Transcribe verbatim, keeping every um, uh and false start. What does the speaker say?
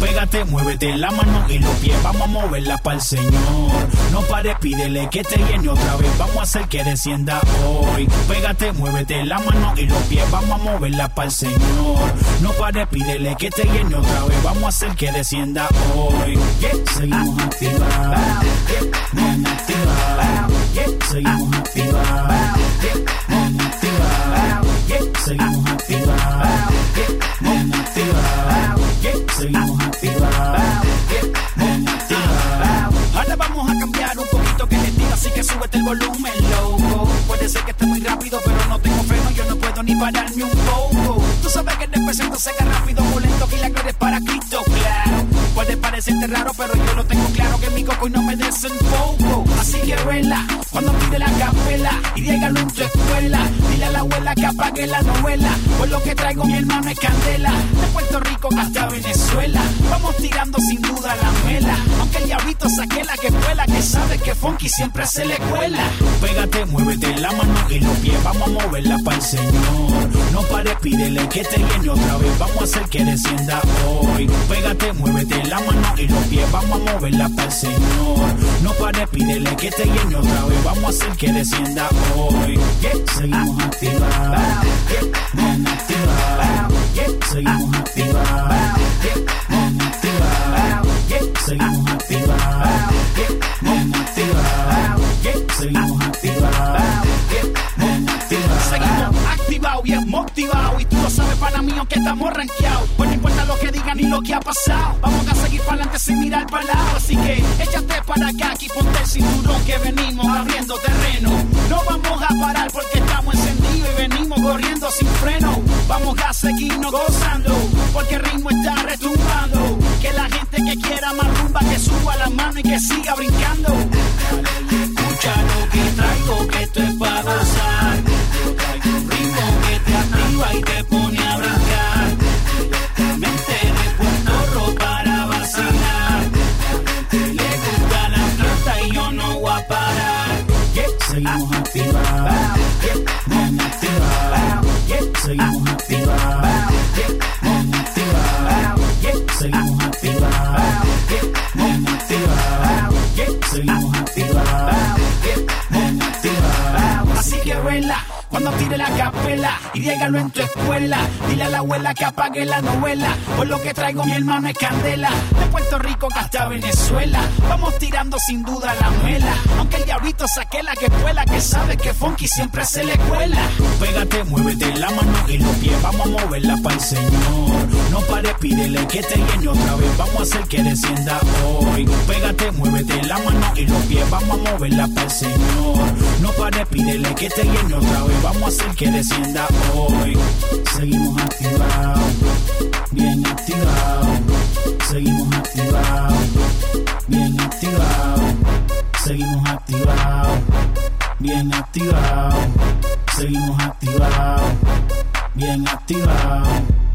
Pégate, muévete la mano y los pies, vamos a moverla para el Señor. No pares, pídele que te llene otra vez, vamos a hacer que descienda hoy. Pégate, muévete la mano y los pies, vamos a moverla para el Señor. No pares, pídele que te llene otra vez, vamos a hacer que descienda hoy. Yeah. Seguimos activados, bien activados, seguimos activados, bien activados, seguimos activados, bien activados, seguimos activados, bien activados. Ahora vamos a cambiar un poquito que les digo, así que súbete el volumen, loco. Puede ser que esté muy rápido, pero no tengo freno, yo no puedo ni pararme un poco. Tú sabes que te presento seca rápido, muy lento, y la gloria es para Cristo, claro. Puede parecerte raro, pero yo lo tengo claro, que mi coco y no me desenfoco. Así que vela, cuando tire la capela y dígalo en tu escuela. Dile a la abuela que apague la novela, por lo que traigo mi hermano es candela. De Puerto Rico hasta Venezuela, vamos tirando sin duda la mela. Aunque el diablito saque la que fue la que sabe que funky siempre se le cuela. Pégate, muévete la mano y los pies, vamos a moverla para el Señor. No pares, pídele que te llene otra vez, vamos a hacer que descienda hoy. Pégate, muévete la mano y los pies, vamos a moverla para el Señor. No pares, pídele que te llene otra vez, vamos a hacer que descienda hoy. Yeah. Seguimos activados, bien activados, seguimos activados, bien activados, seguimos activados, bien activados, seguimos activados, bien activados. Seguimos activados, bien motivados, y tú lo sabes, pana mío, que estamos rankeados. Pues no importa lo que digan ni lo que ha pasado, vamos a seguir para adelante sin mirar para el lado. Así que échate para acá, aquí ponte el cinturón, que venimos abriendo terreno. No vamos a parar porque estamos encendidos y venimos corriendo sin freno. Vamos a seguirnos gozando, porque el ritmo está retumbando. Que la gente que quiera más rumba, que suba la mano y que siga brincando. Escucha lo que traigo, que esto es para gozar. Yo traigo un ritmo que te activa y te pone a brincar. Mente de Puerto Rico para vacilar. Le gusta la fiesta y yo no voy a parar. Seguimos activados, bien activados, seguimos activados, bien activados, seguimos activados, bien activados, seguimos activados, bien activados. Así que vela, cuando tire la capela y dígalo en tu escuela. Dile a la abuela que apague la novela, por lo que traigo mi hermano es candela. De Puerto Rico hasta Venezuela, vamos tirando sin duda la mela. Aunque el diablito saque la que fue la que sabe que funky siempre se le cuela. Pégate, muévete la mano y los pies, vamos a moverla para el Señor. No pares, pídele que te llene otra vez, vamos a hacer que descienda hoy. Pégate, muévete la mano y los pies, vamos a moverla para el Señor. No pares, pídele que te llene otra vez, vamos a hacer que descienda hoy. Seguimos activados, bien activados, seguimos activados, bien activados, seguimos activados, bien activados, seguimos activados, bien activados.